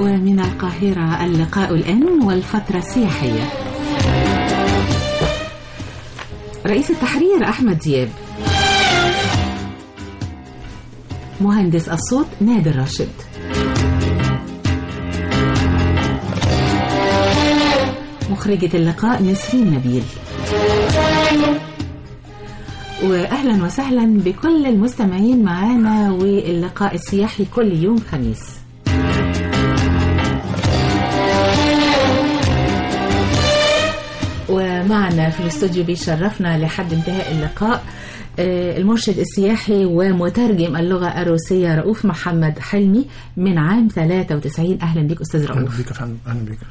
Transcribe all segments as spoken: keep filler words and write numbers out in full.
ومن القاهرة اللقاء الآن والفترة السياحية. رئيس التحرير أحمد دياب، مهندس الصوت نادر راشد، مخرجة اللقاء نسرين نبيل. وأهلا وسهلا بكل المستمعين معانا واللقاء السياحي كل يوم خميس. ومعنا في الاستوديو بيشرفنا لحد انتهاء اللقاء المرشد السياحي ومترجم اللغة الروسية رؤوف محمد حلمي من عام ثلاثة وتسعين. أهلا بك أستاذ رؤوف. أهلا بك يا فندم. أهلا بك.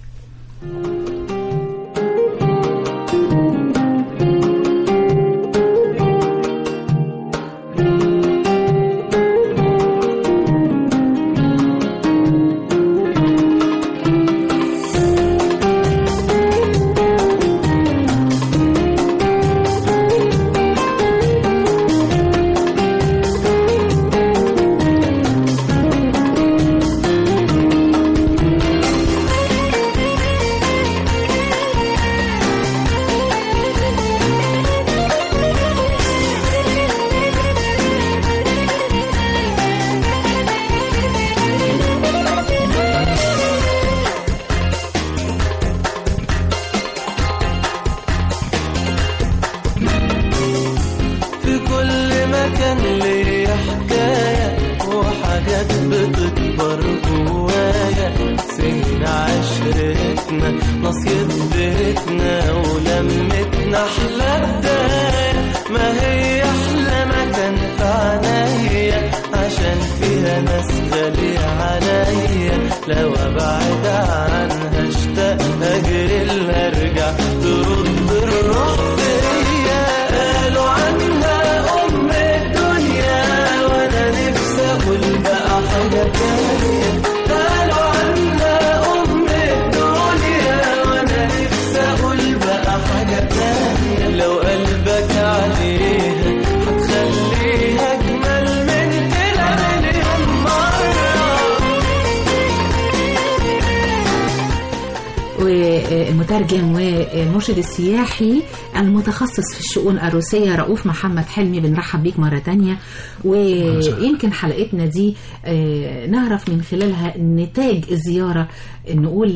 المترجم والمرشد السياحي المتخصص في الشؤون الروسية رؤوف محمد حلمي، بنرحب بيك مرة تانية. ويمكن حلقتنا دي نعرف من خلالها نتاج الزيارة، نقول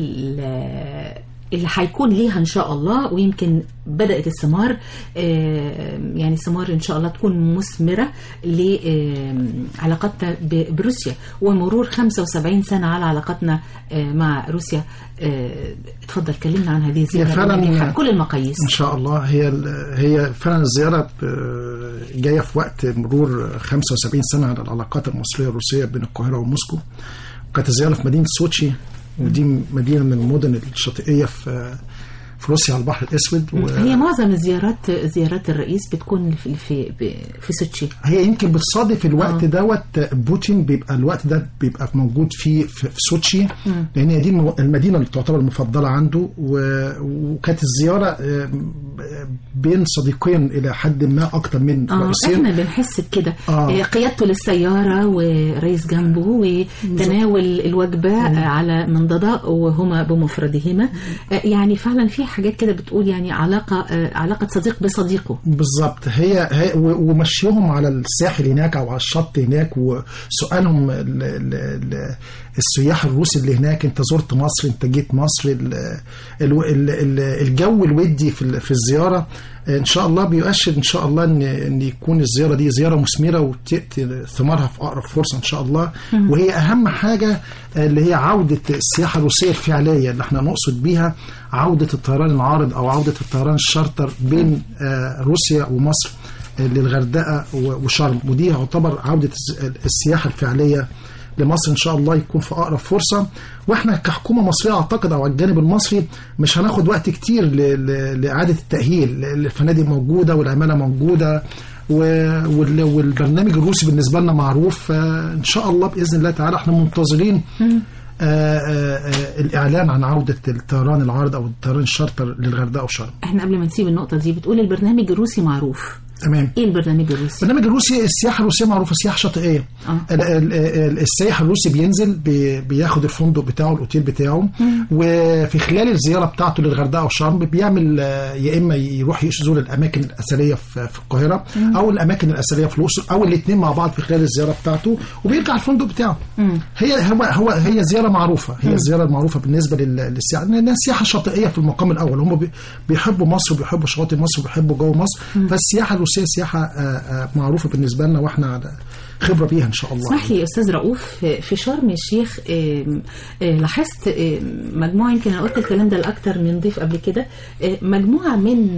اللي هيكون ليها إن شاء الله، ويمكن بدأت الثمار، يعني ثمار إن شاء الله تكون مثمرة لعلاقتنا بروسيا ومرور خمسة وسبعين سنة على علاقتنا مع روسيا. اتفضل كلمنا عن هذه الزيارة فعلا كل المقاييس. إن شاء الله هي هي فعلا الزيارة جاية في وقت مرور خمسة وسبعين سنة على العلاقات المصرية الروسية بين القاهرة وموسكو. وكانت الزيارة في مدينة سوتشي، ودي مدينة من المدن الشاطئية في في روسيا على البحر الأسود. و... هي معظم الزيارات زيارات الرئيس بتكون في في في سوتشي. هي يمكن بتصادف الوقت آه. دوت بوتين بيبقى الوقت ده بيبقى موجود فيه في, في سوتشي، لأن هي دي المدينة اللي تعتبر المفضلة عنده. و... وكانت الزيارة بين صديقين إلى حد ما أكتر من آه رئيسين. احنا بنحس بكده. آه. قيادته للسيارة ورئيس جنبه وتناول الوجبة مم. على منضدة وهما بمفردهما. يعني فعلا في حاجات كده بتقول يعني علاقة علاقة صديق بصديقه بالضبط. هي, هي ومشيهم على الساحل هناك أو على الشط هناك، وسؤالهم ال ال ال السياح الروس اللي هناك، انت زرت مصر، انت جيت مصر، ال ال ال الجو الودي في في الزيارة ان شاء الله بيؤشر ان شاء الله ان ان يكون الزياره دي زياره مثمره وتاتي ثمارها في اقرب فرصه ان شاء الله. وهي اهم حاجه اللي هي عوده السياحه الروسيه الفعليه، اللي احنا نقصد بيها عوده الطيران العارض او عوده الطيران الشارتر بين روسيا ومصر للغردقه وشرم، ودي يعتبر عوده السياحه الفعليه لمصر ان شاء الله يكون في اقرب فرصه. واحنا كحكومه مصريه اعتقد او على الجانب المصري مش هناخد وقت كتير لاعاده التاهيل. الفنادق موجوده والعماله موجوده والبرنامج الروسي بالنسبه لنا معروف. ان شاء الله باذن الله تعالى احنا منتظرين آآ آآ الإعلان عن عودة الطيران العارض أو الطيران الشارتر للغردقة وشرم. احنا قبل ما نسيب النقطة دي، بتقول البرنامج الروسي معروف. تمام. ايه البرنامج الروسي؟ البرنامج الروسي السياحه الروسيه معروفه سياحه شاطئيه. آه. السائح الروسي بينزل بياخد الفندق بتاعه الاوتيل بتاعه، مم. وفي خلال الزياره بتاعته للغردقه او شرم بيعمل يا اما يروح يزور الاماكن الاثريه في القاهره، مم. او الاماكن الاثريه في الاقصر، او الاثنين مع بعض في خلال الزياره بتاعته، وبيرجع الفندق بتاعه. مم. هي هو هو هي زياره معروفه، هي الزياره المعروفه بالنسبه للسياحه، لانها سياحه شاطئيه في المقام الاول. هم بيحبوا مصر وبيحبوا شواطئ مصر وبيحبوا جو مصر، مم. فالسياحه الروسيه سياحه معروفه بالنسبه لنا، واحنا على خبره بيها ان شاء الله. اسمح لي يا استاذ رؤوف، في شرم الشيخ لاحظت مجموعه، يمكن انا قلت الكلام ده لاكثر من ضيف قبل كده، مجموعه من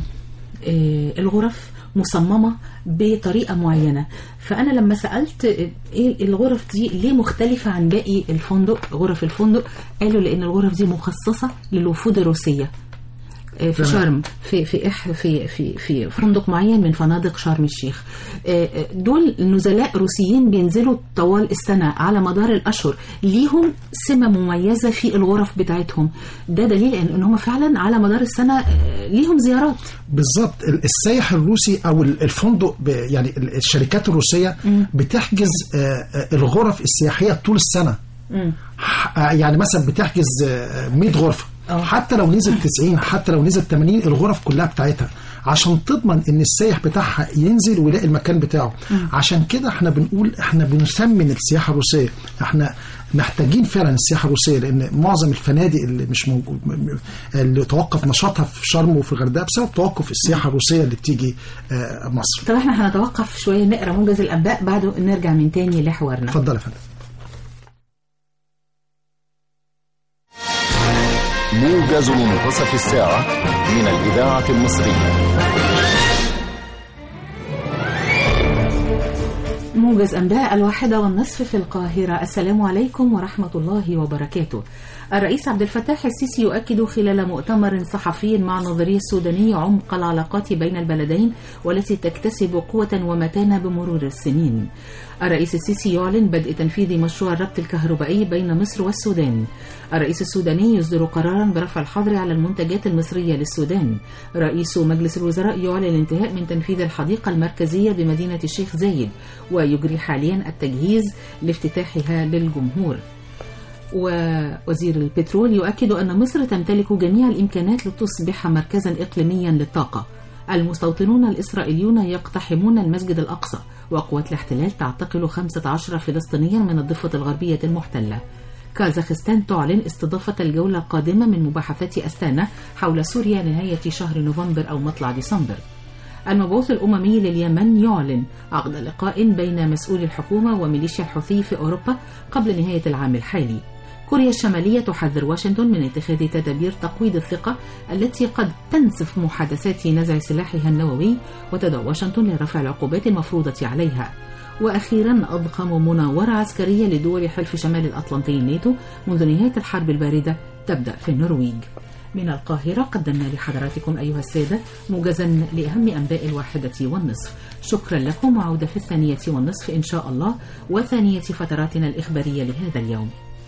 الغرف مصممه بطريقه معينه. فانا لما سالت ايه الغرف دي ليه مختلفه عن باقي الفندق، غرف الفندق، قالوا لان الغرف دي مخصصه للوفود الروسيه في شرم، في في في في في فندق معين من فنادق شرم الشيخ. دول نزلاء روسيين بينزلوا طوال السنه على مدار الاشهر، ليهم سمه مميزه في الغرف بتاعتهم. ده دليل ان هم فعلا على مدار السنه ليهم زيارات. بالظبط. السائح الروسي او الفندق يعني الشركات الروسيه بتحجز الغرف السياحيه طول السنه. م. يعني مثلا بتحجز مية غرفه، أوه. حتى لو نزل تسعين، حتى لو نزل ثمانين، الغرف كلها بتاعتها، عشان تضمن ان السائح بتاعها ينزل ويلاقي المكان بتاعه. م. عشان كده احنا بنقول احنا بنسمن السياحه الروسيه، احنا محتاجين فعلا السياحه الروسيه، لان معظم الفنادق اللي مش موجود اللي توقف نشاطها في شرم وفي الغردقه بسبب توقف السياحه الروسيه اللي بتيجي مصر. طب احنا هنتوقف شويه نقرا موجز الانباء، بعده نرجع من تاني لحوارنا. اتفضل يا فندم. موجز منتصف الساعة من الإذاعة المصرية. موجز أنباء الواحدة والنصف في القاهرة. السلام عليكم ورحمة الله وبركاته. الرئيس عبد الفتاح السيسي يؤكد خلال مؤتمر صحفي مع نظري السوداني عمق العلاقات بين البلدين والتي تكتسب قوة ومتانة بمرور السنين. الرئيس السيسي يعلن بدء تنفيذ مشروع الربط الكهربائي بين مصر والسودان. الرئيس السوداني يصدر قرارا برفع الحظر على المنتجات المصرية للسودان. رئيس مجلس الوزراء يعلن الانتهاء من تنفيذ الحديقة المركزية بمدينة الشيخ زايد، ويجري حاليا التجهيز لافتتاحها للجمهور. ووزير البترول يؤكد أن مصر تمتلك جميع الإمكانات لتصبح مركزا إقليميا للطاقة. المستوطنون الإسرائيليون يقتحمون المسجد الأقصى، وقوات الاحتلال تعتقل خمسة عشر فلسطينيا من الضفة الغربية المحتلة. كازاخستان تعلن استضافة الجولة القادمة من مباحثات أستانا حول سوريا نهاية شهر نوفمبر أو مطلع ديسمبر. المبعوث الأممي لليمن يعلن عقد لقاء بين مسؤولي الحكومة وميليشيا الحوثي في أوروبا قبل نهاية العام الحالي. كوريا الشمالية تحذر واشنطن من اتخاذ تدابير تقويض الثقة التي قد تنسف محادثات نزع سلاحها النووي، وتدعو واشنطن لرفع العقوبات المفروضة عليها. وأخيرا أضخم مناورة عسكرية لدول حلف شمال الأطلنطي الناتو منذ نهاية الحرب الباردة تبدأ في النرويج. من القاهرة قدمنا لحضراتكم أيها السادة موجزا لأهم أنباء الواحدة والنصف. شكرا لكم، وعودة في الثانية والنصف إن شاء الله، وثانية فتراتنا الإخبارية لهذا اليوم.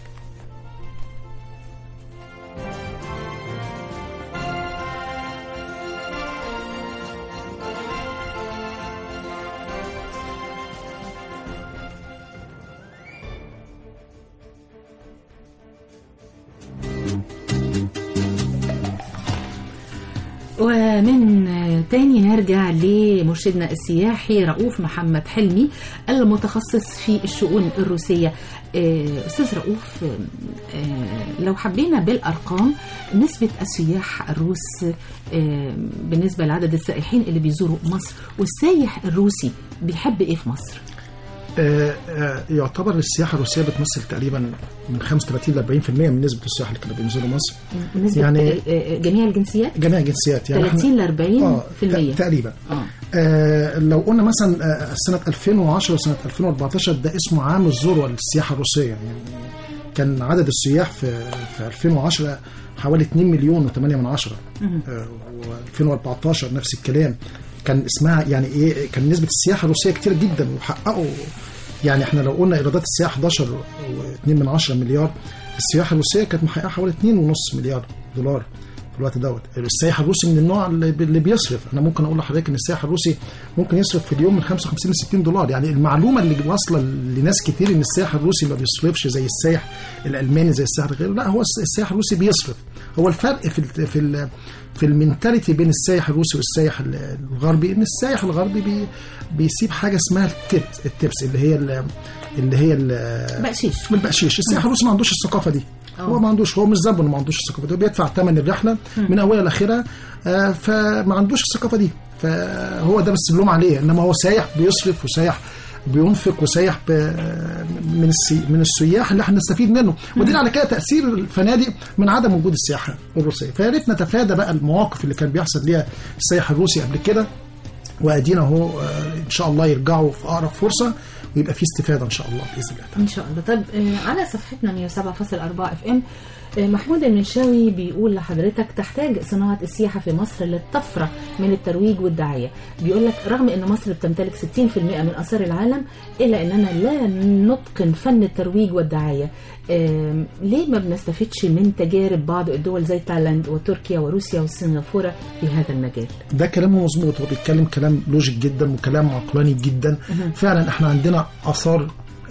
ومن تاني نرجع لمرشدنا السياحي رؤوف محمد حلمي المتخصص في الشؤون الروسية. أستاذ رؤوف، لو حبينا بالأرقام، نسبة السياح الروس بالنسبة لعدد السائحين اللي بيزوروا مصر، والسائح الروسي بيحب إيه في مصر؟ آه آه يعتبر السياحة الروسية بتمثل تقريبا من خمسة وثلاثين ل أربعين بالمئة من نسبة السياح اللي كانوا بينزلوا مصر. نسبة يعني جميع الجنسيات؟ جميع الجنسيات يعني ثلاثين ل أربعين بالمئة آه تقريبا. آه. آه لو قلنا مثلا آه سنة ألفين وعشرة وسنة ألفين وأربعتاشر ده اسمه عام الذروة للسياحة الروسية. يعني كان عدد السياح في في ألفين وعشرة حوالي اثنين مليون وثمانية من عشرة، آه وألفين وأربعتاشر نفس الكلام. كان اسمها يعني ايه، كان نسبة السياحة الروسية كتير جدا وحققوا، يعني احنا لو قلنا ايرادات السياحة إحدى عشر فاصلة اثنين من عشرة مليار، السياحة الروسية كانت محققة حوالي اثنين فاصلة خمسة مليار دولار. في الوقت دوت. السائح الروسي من النوع اللي بيصرف. انا ممكن اقول لحضرتك ان السائح الروسي ممكن يصرف في اليوم من خمسة وخمسين ل ستين دولار. يعني المعلومه اللي واصله لناس كتير ان السائح الروسي ما بيصرفش زي السائح الالماني زي السائح الغير، لا، هو السائح الروسي بيصرف. هو الفرق في ال في ال في المنتاليتي بين السائح الروسي والسائح الغربي ان السائح الغربي بي بيسيب حاجه اسمها التيبس التيبس اللي هي اللي هي البقشيش. البقشيش. السائح الروسي ما عندوش الثقافه دي. أوه. هو ما عندوش، هو مش ذنبه انه ما عندوش الثقافه دي، بيدفع ثمن الرحله من اولها لاخرها، آه فما عندوش الثقافه دي، فهو ده بس اللوم عليه. انما هو سايح بيصرف وسايح بينفق وسايح من السي من السياح اللي احنا نستفيد منه. ودليل على كده تاثير الفنادق من عدم وجود السياحه الروسيه. فيا ريت نتفادى بقى المواقف اللي كان بيحصل ليها السائح الروسي قبل كده، وادينا اهو ان شاء الله يرجعوا في اقرب فرصه ويبقى في استفاده ان شاء الله باذن الله. ان شاء الله. طب على صفحتنا مية وسبعة فاصلة أربعة اف ام محمود المنشاوي بيقول لحضرتك تحتاج صناعة السياحة في مصر للطفرة من الترويج والدعاية. بيقول لك رغم أن مصر بتمتلك ستين بالمئة من آثار العالم إلا أننا لا نتقن فن الترويج والدعاية. ليه ما بنستفدش من تجارب بعض الدول زي تايلاند وتركيا وروسيا وسنغافورة في هذا المجال؟ ده كلامه مظبوط، هو بيتكلم كلام لوجيك جدا وكلام عقلاني جدا. فعلا احنا عندنا آثار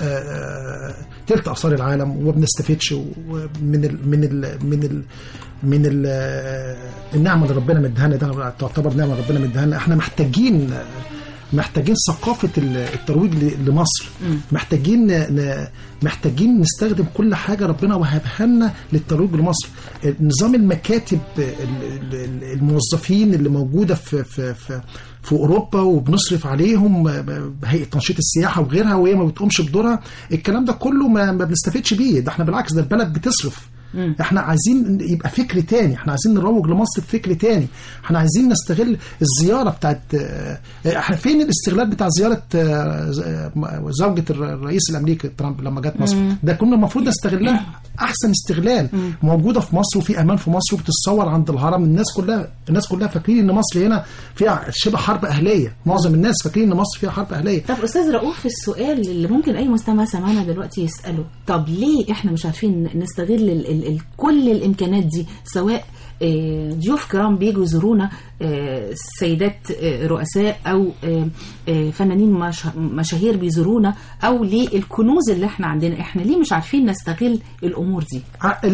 تلت آثار العالم وما بنستفدش من ال من ال من ال من ال النعمة اللي ربنا مديهانا، ده تعتبر نعمة ربنا مديهانا. احنا محتاجين محتاجين ثقافة الترويج لمصر، محتاجين محتاجين نستخدم كل حاجة ربنا وهبها لنا للترويج لمصر. نظام المكاتب الموظفين اللي موجودة في في في في أوروبا وبنصرف عليهم هيئة تنشيط السياحة وغيرها وهي ما بتقومش بدورها، الكلام ده كله ما, ما بنستفدش بيه. ده احنا بالعكس، ده البلد بتصرف. مم. احنا عايزين يبقى فكر تاني، احنا عايزين نروج لمصر بفكر تاني، احنا عايزين نستغل الزيارة بتاعت احنا فين الاستغلال بتاع زيارة زوجة الرئيس الامريكي ترامب لما جت مصر. مم. ده كنا المفروض نستغلها احسن استغلال. مم. موجودة في مصر وفي امان في مصر وبتتصور عند الهرم. الناس كلها الناس كلها فاكرين ان مصر هنا فيها شبه حرب اهلية، معظم الناس فاكرين ان مصر فيها حرب اهلية. طب استاذ رؤوف، السؤال اللي ممكن اي مستمع سمعنا دلوقتي يسأله، طب ليه احنا مش عارفين نستغل ال ال ال كل الامكانات دي، سواء ضيوف كرام بيجوا يزورونا، سيدات رؤساء او فنانين مشاهير بيزورونا، او للكنوز اللي احنا عندنا، احنا ليه مش عارفين نستغل الامور دي؟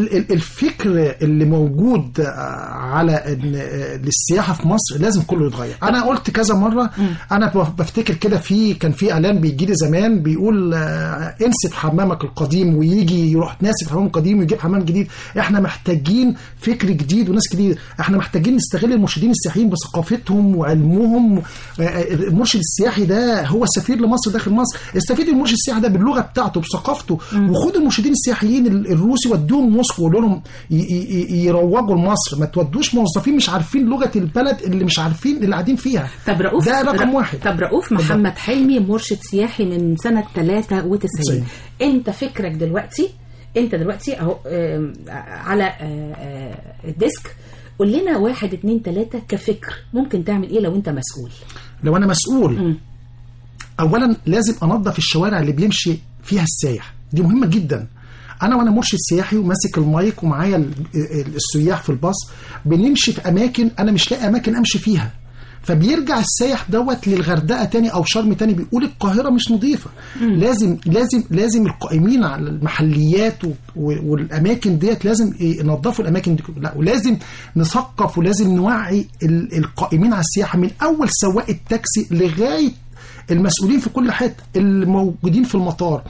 الفكر اللي موجود على للسياحه في مصر لازم كله يتغير. انا قلت كذا مره، انا بفتكر كده في كان في اعلان بيجي لي زمان بيقول انسف حمامك القديم، ويجي يروح ناسف حمام القديم ويجيب حمام جديد. احنا محتاجين فكر جديد وناس جديد. احنا محتاجين نستغل المرشدين السياحيين بثقافتهم وعلمهم. المرشد السياحي ده هو سفير لمصر داخل مصر. استفيد المرشد السياحي ده باللغه بتاعته بثقافته، وخد المرشدين السياحيين الروسي ودوهم موسكو وقولوا لهم يروجوا لمصر. ما تودوش موظفين مش عارفين لغه البلد اللي مش عارفين اللي قاعدين فيها. طب رؤوف، ده رقم واحد. طب رؤوف محمد حلمي مرشد سياحي من سنه ثلاثة وتسعين. انت فكرك دلوقتي انت دلوقتي اهو على الديسك، قول لنا واحد اتنين تلاتة كفكر ممكن تعمل ايه لو انت مسؤول؟ لو انا مسؤول، م. اولا لازم انظف الشوارع اللي بيمشي فيها السائح، دي مهمة جدا. انا وانا مرشد سياحي وماسك المايك ومعايا السياح في الباص، بنمشي في اماكن انا مش لاقي اماكن امشي فيها، فبيرجع السائح دوت للغردقه تاني او شرم تاني بيقول القاهره مش نظيفه. لازم لازم لازم القائمين على المحليات والاماكن ديت لازم ينظفوا الاماكن دي، لا ولازم نثقف ولازم نوعي القائمين على السياحه من اول سواق التاكسي لغايه المسؤولين في كل حته، الموجودين في المطار،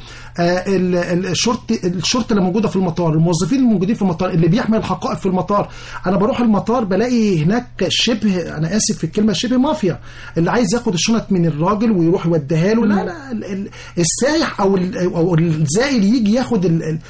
الشرطه الشرطه اللي موجوده في المطار، الموظفين الموجودين في المطار، اللي بيحمل الحقائب في المطار. انا بروح المطار بلاقي هناك شبه، انا اسف في الكلمه، شبه مافيا، اللي عايز ياخد الشنط من الراجل ويروح يوديها له. لا لا السايح او او الزائر يجي ياخد ال ال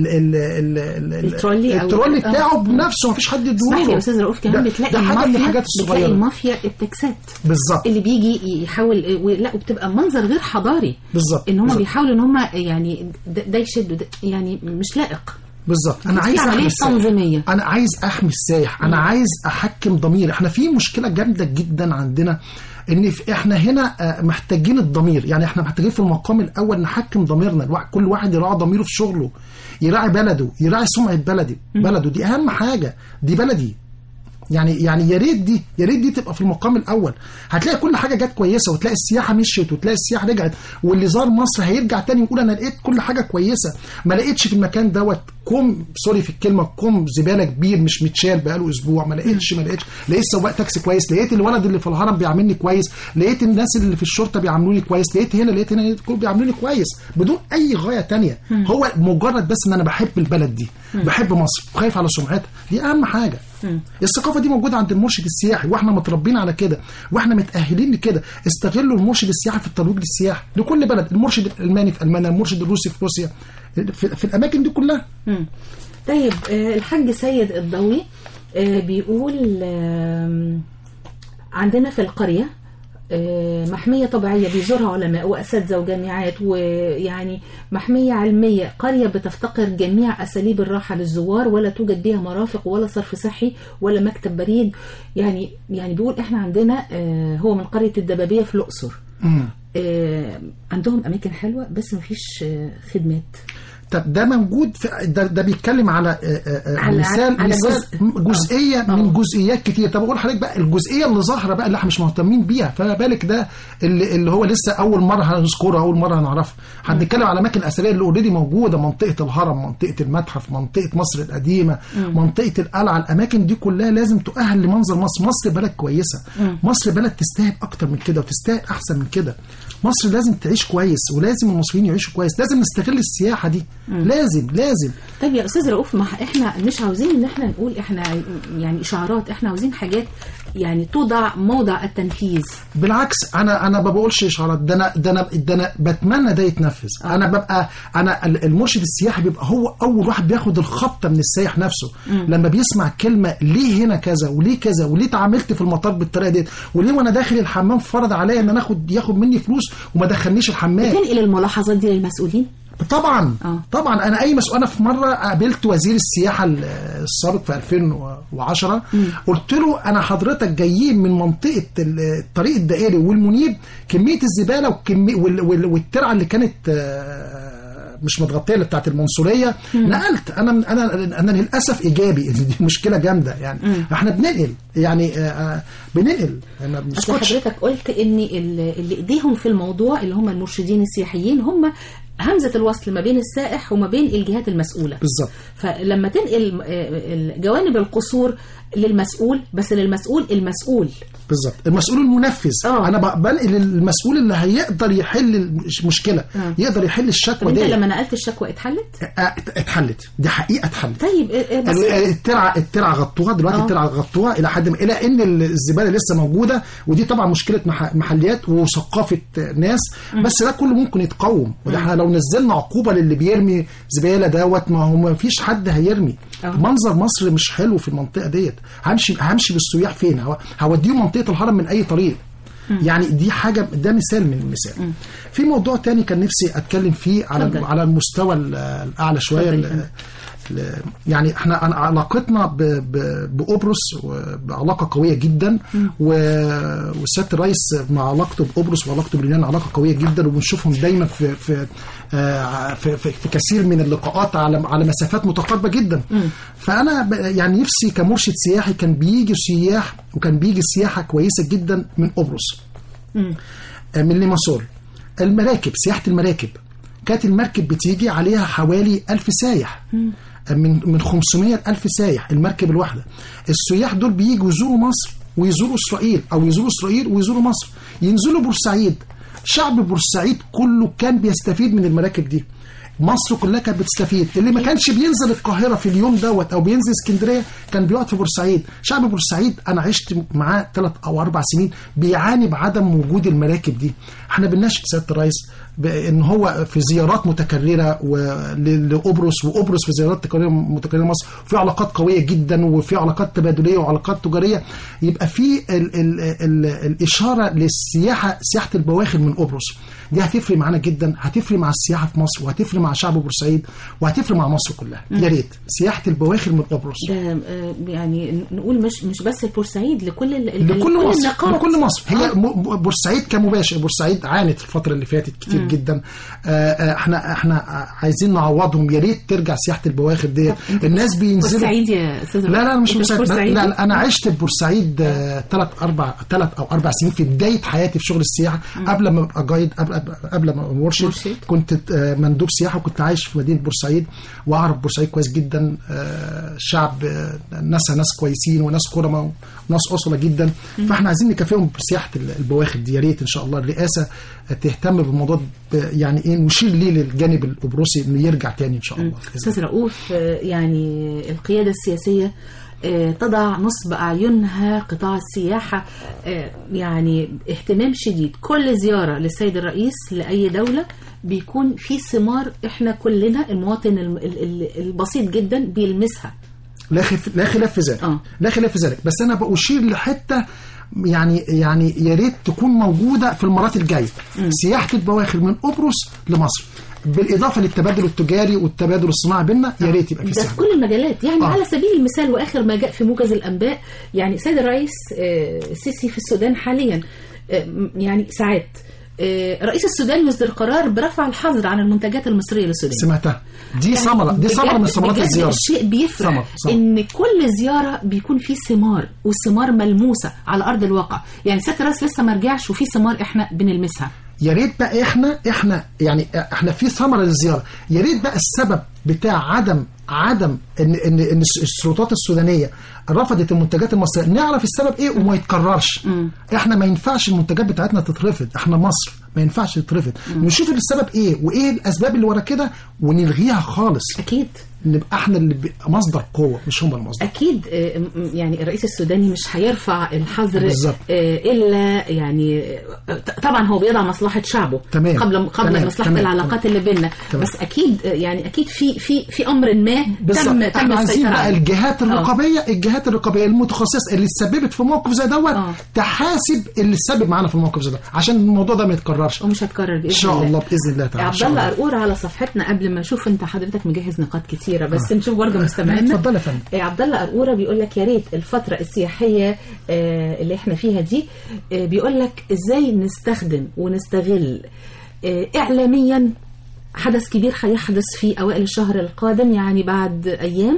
ال الترولي الترولي بتاعه بنفسه، مفيش حد يدوله. صحيح يا استاذ رؤوف، كمان بتلاقي المافيا بتلاقي المافيا التاكسات بالظبط اللي بيجي يحاول، لا بتبقى منظر غير حضاري بالظبط، ان هم بيحاولوا ان هم يعني ده يشدوا يعني مش لائق بالظبط. انا عايز احمي تنظيميه، انا عايز احمي السائح، انا عايز احكم ضمير. احنا في مشكله جامده جدا عندنا ان احنا هنا محتاجين الضمير، يعني احنا محتاجين في المقام الاول نحكم ضميرنا، كل واحد يراعي ضميره في شغله، يراعي بلده، يراعي سمعه بلدي بلده دي اهم حاجه، دي بلدي يعني يعني يا ريت دي يا ريت دي تبقى في المقام الاول. هتلاقي كل حاجه جت كويسه، وتلاقي السياحه مشيت، وتلاقي السياحه رجعت، واللي زار مصر هيرجع تاني يقول انا لقيت كل حاجه كويسه. ما لقيتش في المكان دوت كوم سوري في الكلمه كوم زباله كبير مش متشال بقاله اسبوع. ما لقيتش ما لقيتش لقيت سواق تاكسي كويس، لقيت الولد اللي في الهرم بيعاملني كويس، لقيت الناس اللي في الشرطه بيعاملوني كويس، لقيت هنا لقيت هنا كل بيعاملوني كويس بدون اي غايه تانية. هو مجرد بس ان انا بحب البلد دي، بحب مصر وخايف على سمعتها، دي اهم حاجه. الثقافه دي موجوده عند المرشد السياحي، واحنا متربيين على كده، واحنا متاهلين لكده. استغلوا المرشد السياحي في الترويج للسياحه لكل بلد. المرشد الالماني في المانيا، المرشد الروسي في روسيا، في, في الاماكن دي كلها. مم. طيب الحاج سيد الضوي بيقول عندنا في القريه محمية طبيعية بيزورها علماء وأساتذة وجامعات، ويعني محمية علمية، قرية بتفتقر جميع أساليب الراحة للزوار، ولا توجد بها مرافق ولا صرف صحي ولا مكتب بريد. يعني يعني بيقول إحنا عندنا هو من قرية الدبابية في الأقصر، عندهم أماكن حلوة بس مفيش خدمات. طب ده موجود في ده, ده بيتكلم على مثال مثال جزئيه آه. من جزئيات كتير. طب اقول لحضرتك بقى الجزئيه اللي ظاهره بقى اللي احنا مش مهتمين بيها، فما بالك ده اللي, اللي هو لسه اول مره هنذكرها، اول مره هنعرفها. هنتكلم على الاماكن الاثريه اللي اوريدي موجوده، منطقه الهرم، منطقه المتحف، منطقه مصر القديمه، م. منطقه القلعه. الاماكن دي كلها لازم تؤهل لمنظر مصر. مصر بلد كويسه، م. مصر بلد تستاهل اكتر من كده وتستاهل احسن من كده. مصر لازم تعيش كويس، ولازم المصريين يعيشوا كويس، لازم نستغل السياحه دي. مم. لازم لازم. طيب يا استاذ رؤوف، ما احنا مش عاوزين ان احنا نقول احنا يعني اشعارات، احنا عاوزين حاجات يعني توضع موضع التنفيذ. بالعكس، انا انا ما بقولش اشعارات، ده انا ده انا ده انا بتمنى ده يتنفذ. آه. انا ببقى انا المرشد السياحي بيبقى هو اول واحد بياخد الخبطه من السائح نفسه. مم. لما بيسمع كلمه ليه هنا كذا وليه كذا وليه اتعاملت في المطار بالطريقه دي وليه وانا داخل الحمام فرض عليا ان انا اخد ياخد مني فلوس وما دخلنيش الحمام. بتنقل الملاحظات دي للمسؤولين؟ طبعا آه. طبعا انا اي مسؤول. انا في مره قابلت وزير السياحه السابق في ألفين وعشرة، م. قلت له انا حضرتك جايين من منطقه الطريق الدائري والمنيب، كميه الزباله وكميه والترعه اللي كانت مش متغطيه اللي بتاعت المنصوريه، م. نقلت. انا انا انا للاسف ايجابي، دي مشكله جامده يعني. م. احنا بننقل يعني آه بننقل ما بنسكتش. حضرتك قلت ان اللي ايديهم في الموضوع اللي هم المرشدين السياحيين هم همزة الوصل ما بين السائح وما بين الجهات المسؤولة. بالظبط. فلما تنقل جوانب القصور للمسؤول، بس للمسؤول المسؤول بالظبط، المسؤول المنفذ. أوه. انا بنقل المسؤول اللي هيقدر يحل المشكله، أوه. يقدر يحل الشكوى دي. انت لما نقلت الشكوى اتحلت؟ اتحلت، دي حقيقه اتحلت. طيب الترعه الترعه غطوها دلوقتي. أوه. الترعه غطوها الى حد ما، الى ان الزباله لسه موجوده، ودي طبعا مشكله محليات وثقافه ناس. م. بس ده كله ممكن يتقوم، وده احنا لو نزلنا عقوبه للي بيرمي زباله دوت، ما هو ما فيش حد هيرمي. أوه. منظر مصر مش حلو في المنطقه ديت. همشي همشي بالسياح فين؟ هوديهم منطقه الهرم من اي طريق. م. يعني دي حاجه، ده مثال من المثال. م. في موضوع تاني كان نفسي اتكلم فيه على فضل. على المستوى الاعلى شويه. يعني احنا علاقتنا بقبرص بعلاقه قويه جدا، والسياده الرئيس مع علاقته بقبرص وعلاقته باليونان علاقه قويه جدا، وبنشوفهم دايما في في في, في, في كثير من اللقاءات على على مسافات متقاربه جدا. م. فانا يعني نفسي كمرشد سياحي كان بيجي سياح، وكان بيجي سياحه كويسه جدا من قبرص، م. من ليماسول. المراكب، سياحه المراكب، كانت المركب بتيجي عليها حوالي ألف سايح، م. من من خمسمائة ألف سايح المركب الواحدة. السياح دول بييجوا يزوروا مصر ويزوروا إسرائيل، أو يزوروا إسرائيل ويزوروا مصر، ينزلوا بورسعيد. شعب بورسعيد كله كان بيستفيد من المراكب دي، مصر كلها كانت بتستفيد. اللي ما كانش بينزل القاهرة في اليوم دوت أو بينزل اسكندرية كان بيقعد في بورسعيد. شعب بورسعيد أنا عشت معاه ثلاث أو أربع سنين بيعاني بعدم وجود المراكب دي. احنا بنناشد سيادة الرئيس بأن هو في زيارات متكررة لقبرص، وقبرص في زيارات متكررة لمصر، وفي علاقات قوية جدا، وفي علاقات تبادلية وعلاقات تجارية، يبقى في ال ال ال الإشارة للسياحة، سياحة البواخر من قبرص. دي هتفرق معانا جدا، هتفرق مع السياحة في مصر، وهتفرق مع شعب بورسعيد، وهتفرق مع مصر كلها. يا ريت سياحة البواخر من قبرص. ده يعني نقول مش مش بس البورسعيد، لكل لكل مصر، لكل مصر. هي آه. بورسعيد كمباشر، بورسعيد بورسعيد عانت الفتره اللي فاتت كتير م. جدا. آه احنا احنا عايزين نعوضهم، يا ريت ترجع سياحه البواخر دي. الناس بينزلوا بورسعيد يا استاذ. لا لا مش بورسعيد، لا, لا انا عشت في بورسعيد ثلاث آه اربع ثلاث او اربع سنين في بدايه حياتي في شغل السياحه. م. قبل ما ابقى جايد، قبل قبل ما مرشد كنت آه مندوب سياحه، وكنت عايش في مدينه بورسعيد واعرف بورسعيد كويس جدا. آه شعب آه ناسها ناس كويسين وناس كرمه وناس اصله جدا. م. فاحنا عايزين نكافئهم بسياحه البواخر دي. يا ريت ان شاء الله الرئاسه تهتم بالموضوع، يعني ايه نشير ليه للجانب القبرصي انه يرجع تاني ان شاء الله. استاذ رؤوف، يعني القياده السياسيه تضع نصب اعينها قطاع السياحه، يعني اهتمام شديد. كل زياره للسيد الرئيس لاي دوله بيكون في ثمار احنا كلنا المواطن البسيط جدا بيلمسها. لا خلاف لا خلاف في ذلك آه. لا خلاف في ذلك، بس انا بأشير لحته يعني يعني يا ريت تكون موجوده في المرات الجايه، سياحه البواخر من قبرص لمصر بالاضافه للتبادل التجاري والتبادل الصناعي بيننا. يا ريت يبقى في ده في كل المجالات يعني. آه. على سبيل المثال، واخر ما جاء في موجز الانباء، يعني سيد الرئيس السيسي في السودان حاليا، يعني ساعات رئيس السودان يصدر قرار برفع الحظر عن المنتجات المصريه للسودان. سمعتها دي ثمره، دي ثمره من ثمرات الزياره. الشيء بيفرق ان كل زياره بيكون في ثمار، والثمار ملموسه على ارض الواقع. يعني سياده الرئيس لسه ما رجعش وفي ثمار احنا بنلمسها. يا ريت بقى احنا احنا يعني احنا في ثمره للزياره. يا ريت بقى السبب بتاع عدم عدم ان ان ان السلطات السودانيه رفضت المنتجات المصريه، نعرف السبب ايه وما يتكررش. م. احنا ما ينفعش المنتجات بتاعتنا تترفض، احنا مصر ما ينفعش تترفض. نشوف السبب ايه وايه الاسباب اللي ورا كده ونلغيها خالص. اكيد نبقى احنا اللي مصدر قوه مش هم المصدر. اكيد. يعني الرئيس السوداني مش هيرفع الحظر بالزبط. الا يعني طبعا هو بيضع مصلحه شعبه تمام. قبل قبل تمام. مصلحه تمام. العلاقات تمام. اللي بيننا. بس اكيد يعني اكيد في في في امر ما بالزبط. تم تم عايزين بقى الجهات الرقابيه أوه. الجهات الرقابيه المتخصصه اللي تسببت في موقف زي دوت تحاسب اللي تسبب معانا في الموقف زي ده، عشان الموضوع ده ما يتكررش ومش هيتكرر باذن الله ان شاء الله باذن الله تعالى. عبد الله قرقور على صفحتنا قبل ما اشوف انت حضرتك مجهز نقاط كتيره، بس آه. نشوف برضه مستمعينا. اتفضل يا فندم. عبد الله قرقوره بيقول لك يا ريت الفتره السياحيه آه اللي احنا فيها دي، آه بيقول لك ازاي نستخدم ونستغل آه اعلاميا حدث كبير هيحدث في اوائل الشهر القادم، يعني بعد ايام،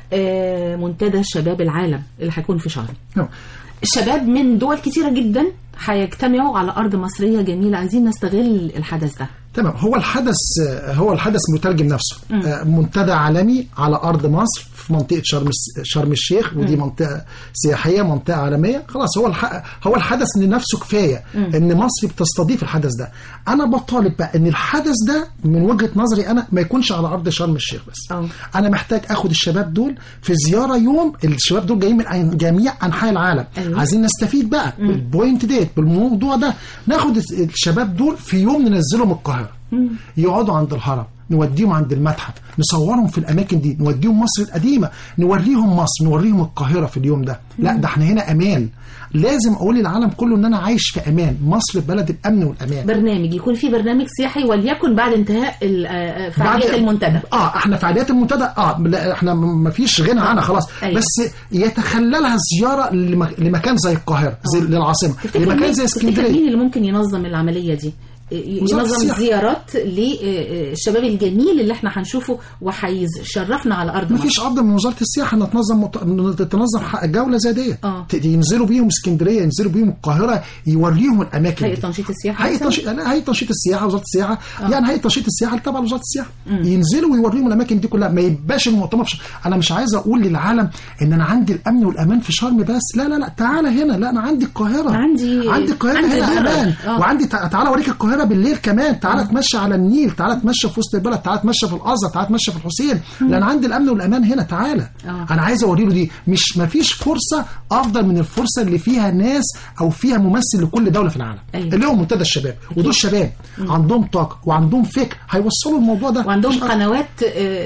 آه منتدى شباب العالم اللي هيكون في شهر. الشباب من دول كتيره جدا هيجتمعوا على ارض مصريه جميله، عايزين نستغل الحدث ده. تمام. هو الحدث هو الحدث مترجم نفسه. م. منتدى عالمي على ارض مصر في منطقه شرم شرم الشيخ، ودي م. منطقه سياحيه، منطقه عالميه. خلاص هو هو الحدث لنفسه كفايه م. ان مصر بتستضيف الحدث ده. انا بطالب بقى ان الحدث ده من وجهه نظري انا ما يكونش على ارض شرم الشيخ بس. أوه. انا محتاج اخد الشباب دول في زياره يوم. الشباب دول جايين من جميع انحاء العالم. أيوه. عايزين نستفيد بقى م. بالبوينت ديت بالموضوع ده. ناخد الشباب دول في يوم ننزلهم القاهره، يقعدوا عند الهرم، نوديهم عند المتحف، نصورهم في الاماكن دي، نوديهم مصر القديمه، نوريهم مصر، نوريهم القاهره في اليوم ده. لا ده احنا هنا امان. لازم اقول للعالم كله ان انا عايش في امان. مصر بلد الامن والامان. برنامج يكون في برنامج سياحي، وليكن بعد انتهاء فعاليات المنتدى. اه احنا فعاليات المنتدى اه لا احنا ما فيش غنى عنها خلاص. أيوة. بس يتخللها زياره لمكان زي القاهره، زي للعاصمه، لمكان زي اسكندريه. مين اللي ممكن ينظم العمليه دي؟ ينظم زيارات للشباب الجميل اللي احنا هنشوفه وهيشرفنا على ارض مصر. مفيش افضل من وزاره السياحه انها تنظم تنظم جوله زي دي. آه. ينزلوا بيهم اسكندريه، ينزلوا بيهم القاهره، يوريهم الاماكن. هيئه تنشيط السياحه، هيئه تنشيط هيئه تنشيط السياحه، وزاره السياحه. آه. يعني هيئه تنشيط السياحه تبع وزاره السياحه. م. ينزلوا ويوريهم الاماكن دي كلها. ما يبقاش المؤتمر ش... انا مش عايز اقول للعالم ان انا عندي الامن والامان في شرم بس. لا لا لا تعالى هنا. لا انا عندي القاهره، عندي عندي القاهره هنا امان. آه. وعندي تعالى اوريك القاهره بالليل كمان. تعالى اتمشى على النيل، تعالى اتمشى في وسط البلد، تعالى اتمشى في الازهر، تعالى اتمشى في الحسين. لان عندي الامن والامان هنا. تعالى. أوه. انا عايز اوري له دي. مش ما فيش فرصه افضل من الفرصه اللي فيها ناس او فيها ممثل لكل دوله في العالم. أيوة. اللي هو منتدى الشباب. أكيد. ودول شباب مم. عندهم طاقه وعندهم فكر، هيوصلوا الموضوع ده. وعندهم قنوات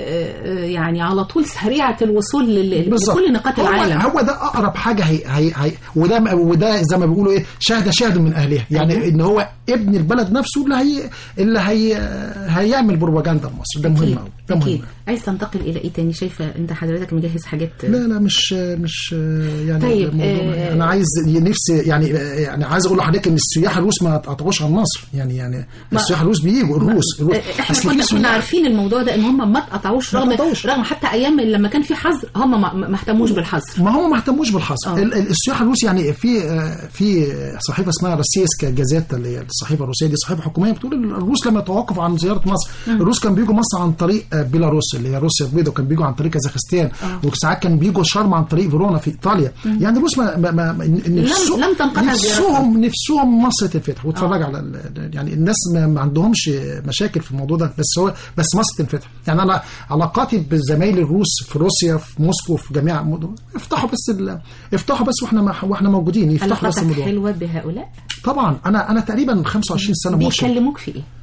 يعني على طول سريعه الوصول لكل نقاط العالم. هو ده اقرب حاجه. هي هي, هي وده وده زي ما بيقولوا ايه، شاهد شاهد من اهلها. يعني أيوة. ان هو ابن البلد نفسه نفسه اللي هي اللي هي هيعمل بروباجندا لمصر. ده مهم قوي. ده مهم. عايز تنتقل الى ايه تاني؟ شايفه انت حضرتك مجهز حاجات؟ لا لا مش مش يعني طيب آه انا عايز نفسي يعني يعني عايز اقول لحضرتك ان السياح الروس ما قطعوش عن مصر. يعني يعني السياح الروس بيجوا الروس, الروس. احنا كنا, كنا عارفين الموضوع ده ان هم ما اتقطعوش رغم رغم حتى ايام لما كان في حظر هم ما اهتموش بالحظر. ما هم ما اهتموش بالحظر. السياح الروس يعني في في صحيفه اسمها روسيسكا جازيتا اللي هي الصحيفه الروسيه دي صحيفه حكوميه بتقول الروس لما توقفوا عن زياره مصر م. الروس كانوا بيجوا مصر عن طريق بيلاروس اللي هي روسيا البيضاء وكان بيجوا عن طريق كازاخستان وساعات كانوا بيجوا شرم عن طريق فيرونا في ايطاليا. م. يعني الروس ما, ما, ما نفسهم لم تنقطع نفسهم نفسهم مصر تنفتح وتتفرج على يعني الناس ما, ما عندهمش مشاكل في الموضوع ده بس هو بس مصر تنفتح. يعني انا علاقاتي بالزمايل الروس في روسيا في موسكو في جميع المدن افتحوا بس افتحوا بس واحنا واحنا موجودين يفتحوا بس الموضوع. حلوه بهؤلاء طبعا. انا انا تقريبا خمسة وعشرين سنه مرشد. بيكلموك في ايه؟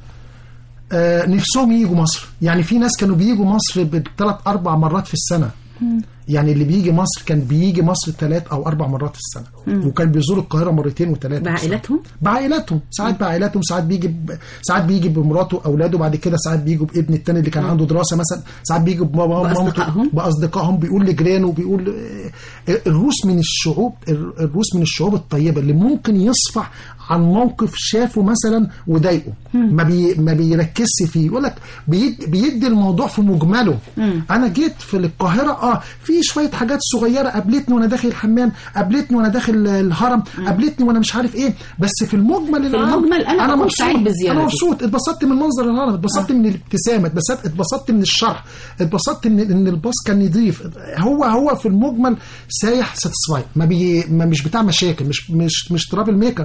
آه نفسهم ييجوا مصر. يعني في ناس كانوا بييجوا مصر بالثلاث اربع مرات في السنه. مم. يعني اللي بيجي مصر كان بيجي مصر ثلاث او اربع مرات في السنه. مم. وكان بيزور القاهره مرتين وثلاثه بعائلاتهم بعائلاتهم ساعات بعائلاتهم ساعات بيجي ب... ساعات بيجي بمراته واولاده بعد كده ساعات بيجوا بابن الثاني اللي كان مم. عنده دراسه مثلا ساعات بيجوا باصدقائهم باصدقائهم بيقول لجيرانه بيقول الروس من الشعوب الروس من الشعوب الطيبه اللي ممكن يصفح عن موقف شافه مثلا وضايقه ما بي ما بيركزش فيه يقول لك بيد بيدي الموضوع في مجمله. مم. انا جيت في القاهره اه في شويه حاجات صغيره قابلتني وانا داخل الحمام قابلتني وانا داخل الهرم قابلتني وانا مش عارف ايه بس في المجمل في المجمل انا, أنا مبسوط سعيد بالزياره انا مبسوط اتبسطت من منظر الهرم اتبسطت آه. من الابتسامه اتبسطت اتبسطت من الشرح اتبسطت ان ان الباص كان نظيف. هو هو في المجمل سايح ساتسفاي ما, بي ما مش بتاع مشاكل مش مش مش ترافل ميكر.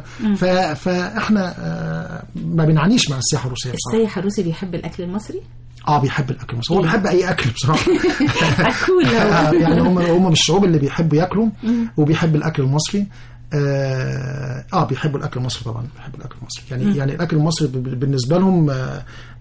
فاحنا آه ما بنعانيش مع السياحه الروسيه بصراحه. السائح الروسي بيحب الاكل المصري؟ اه بيحب الاكل المصري. هو بيحب اي اكل بصراحه. اكل يعني هم هم من الشعوب اللي بيحبوا ياكلوا وبيحب الاكل المصري. اه, آه بيحبوا الاكل المصري طبعا بيحبوا الاكل المصري. يعني م. يعني الاكل المصري بالنسبه لهم آه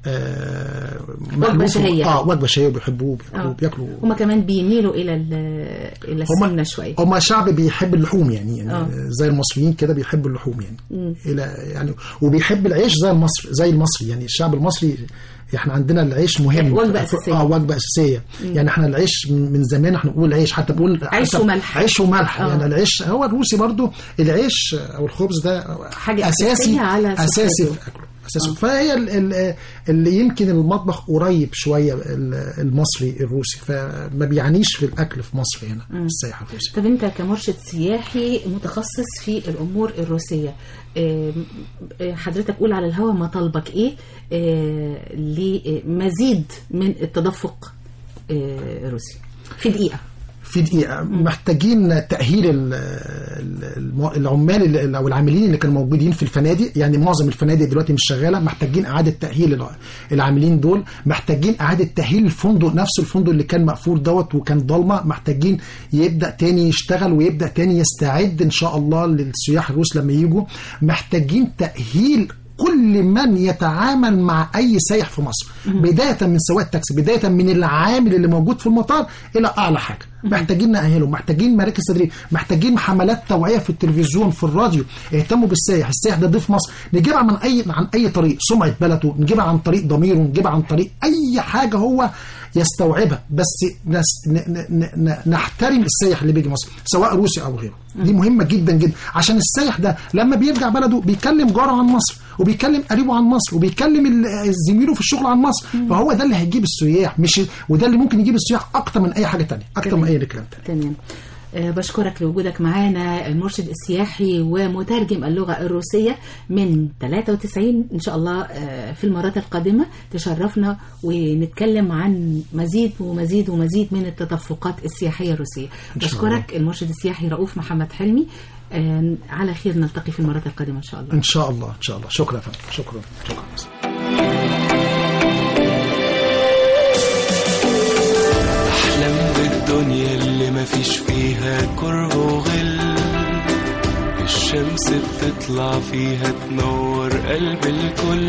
آه وجبه شهيه اه وجبه شهيه وبيحبوه بياكلوا. هم كمان بيميلوا الى الى السمنه شويه. هم شعب بيحب اللحوم يعني, يعني آه. زي المصريين كده بيحبوا اللحوم يعني م. الى يعني وبيحب العيش زي المصري زي المصري يعني الشعب المصري احنا عندنا العيش مهم وجبه اساسيه. اه وجبه اساسيه. مم. يعني احنا العيش من زمان احنا بنقول عيش حتى بنقول عيش وملح عيش وملح أوه. يعني العيش هو الروسي برضو العيش او الخبز ده حاجه اساسي على اساسي في اكله اساسي. فهي اللي يمكن المطبخ قريب شويه المصري الروسي فما بيعنيش في الاكل في مصر هنا السياحه الروسيه. طب انت كمرشد سياحي متخصص في الامور الروسيه حضرتك قول على الهوا مطالبك ايه لمزيد من التدفق الروسي في دقيقه؟ في دقيقة محتاجين تأهيل العمال أو العاملين اللي كانوا موجودين في الفنادق. يعني معظم الفنادق دلوقتي مش شغالة. محتاجين إعادة تأهيل العاملين دول. محتاجين إعادة تأهيل الفندق نفسه الفندق اللي كان مقفول دوت وكان ضلمة. محتاجين يبدأ تاني يشتغل ويبدأ تاني يستعد إن شاء الله للسياح الروس لما يجوا. محتاجين تأهيل كل من يتعامل مع أي سائح في مصر بداية من سواق التاكسي بداية من العامل اللي موجود في المطار إلى أعلى حاجة. محتاجين نأهلهم. محتاجين مراكز تدريب. محتاجين حملات توعية في التلفزيون في الراديو. اهتموا بالسائح. السائح ده ضيف مصر. نجيبها من أي عن أي طريق سمعة بلده. نجيبها عن طريق ضميره. نجيبها عن طريق أي حاجة هو يستوعبها. بس نحترم السائح اللي بيجي مصر سواء روسي أو غيره. دي مهمة جدا جدا عشان السائح ده لما بيرجع بلده بيكلم جاره عن مصر وبيكلم قريبه عن مصر وبيكلم زميله في الشغل عن مصر. فهو ده اللي هيجيب السياح مش وده اللي ممكن يجيب السياح أكتر من أي حاجة تانية أكتر من أي كلام تاني. تمام. أه بشكرك لوجودك معانا المرشد السياحي ومترجم اللغة الروسية من ثلاثة وتسعين. إن شاء الله أه في المرات القادمة تشرفنا ونتكلم عن مزيد ومزيد ومزيد من التدفقات السياحية الروسية. بشكرك المرشد السياحي رؤوف محمد حلمي. أه على خير نلتقي في المرات القادمة إن شاء الله. إن شاء الله إن شاء الله. شكرا فندم. شكرا شكرا. الدنيا اللي مفيش فيها كره وغل الشمس بتطلع فيها تنور قلب الكل.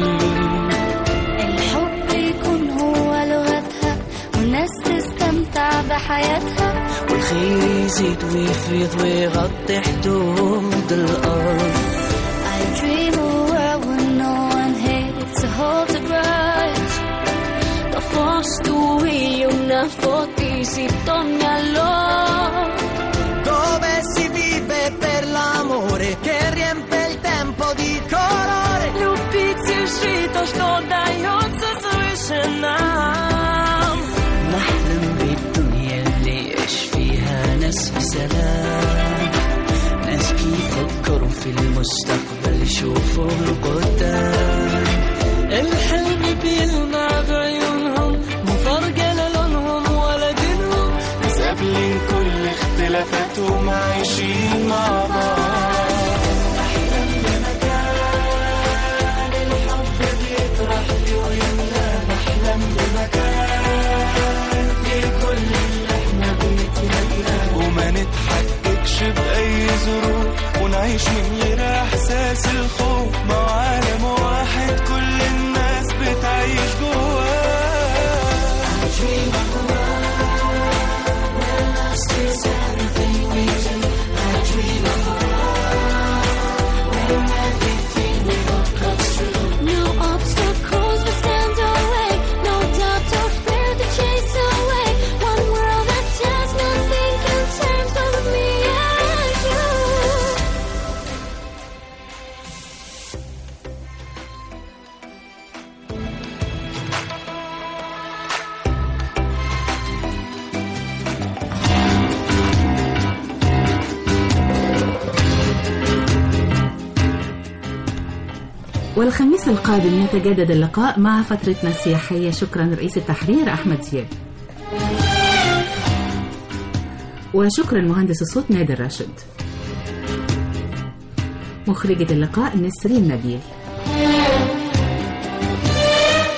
الحب يكون هو لغتها والناس تستمتع بحياتها والخير يزيد ويفيض ويغطي حدود الأرض. I dream a world where no one hates sfotti si torni allora. Dove si vive per l'amore che riempie il tempo di colore. Любить и то, что дается свыше нам. نحلم بالدنيا اللي يعيش فيها ناس في سلام، ناس بيفكروا في المستقبل يشوفوا القدام. الحلم بيلمع بعيونهم مو فارقة لا لونهم ولا دينهم، ناس قابلين كل اختلافاتهم عايشين مع بعض. نحلم بمكان الحب بيطرح فيه ويملى، نحلم بمكان في كل اللي احنا بنتمناه، وما نتحققش بأي ظروف ونعيش من غير إحساس الخوف، مع عالم واحد كل الناس بتعيش جواه. No obstacles will stand our way, no doubt or fear to chase away. One world that has nothing in terms of me and you. والخميس القادم يتجدد اللقاء مع فترتنا السياحية. شكرا رئيس التحرير أحمد زياد، وشكرا مهندس الصوت نادر راشد، مخرجة اللقاء نسرين نبيل.